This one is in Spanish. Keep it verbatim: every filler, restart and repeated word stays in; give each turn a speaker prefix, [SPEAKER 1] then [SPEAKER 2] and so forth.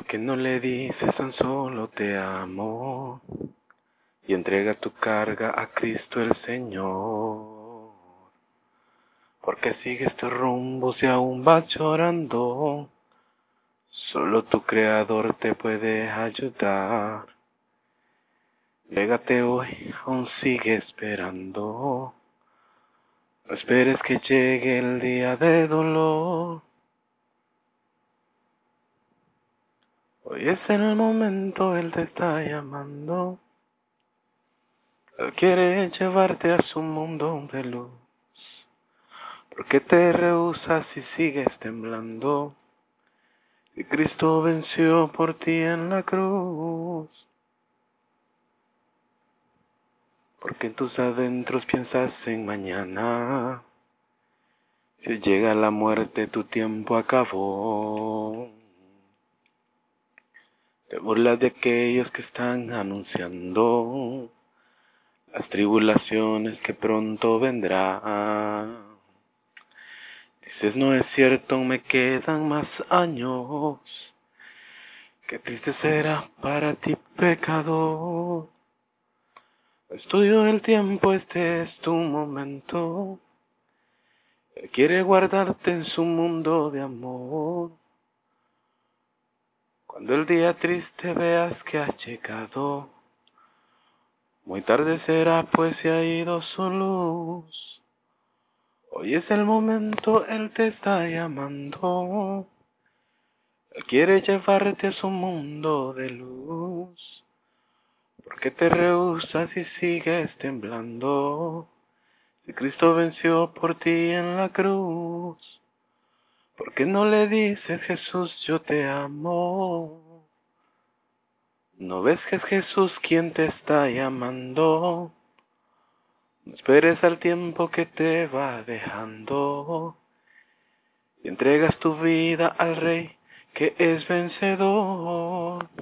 [SPEAKER 1] Que no le dices tan solo te amo y entrega tu carga a Cristo el Señor. Porque sigues tu rumbo si aún vas llorando, solo tu Creador te puede ayudar. Llégate hoy, aún sigue esperando, no esperes que llegue el día de dolor. Hoy es el momento, Él te está llamando. Él quiere llevarte a su mundo de luz. ¿Por qué te rehusas si sigues temblando? Si Cristo venció por ti en la cruz. Porque en tus adentros piensas en mañana. Si llega la muerte, tu tiempo acabó. Te burlas de aquellos que están anunciando las tribulaciones que pronto vendrán. Dices, no es cierto, me quedan más años. Qué triste será para ti, pecador. Es tuyo el tiempo, este es tu momento. Él quiere guardarte en su mundo de amor. Cuando el día triste veas que ha llegado, muy tarde será, pues se ha ido su luz. Hoy es el momento, Él te está llamando. Él quiere llevarte a su mundo de luz. ¿Por qué te rehusas y sigues temblando? Si Cristo venció por ti en la cruz. ¿Por qué no le dices, Jesús, yo te amo? ¿No ves que es Jesús quien te está llamando? No esperes al tiempo que te va dejando. Y entregas tu vida al Rey que es vencedor.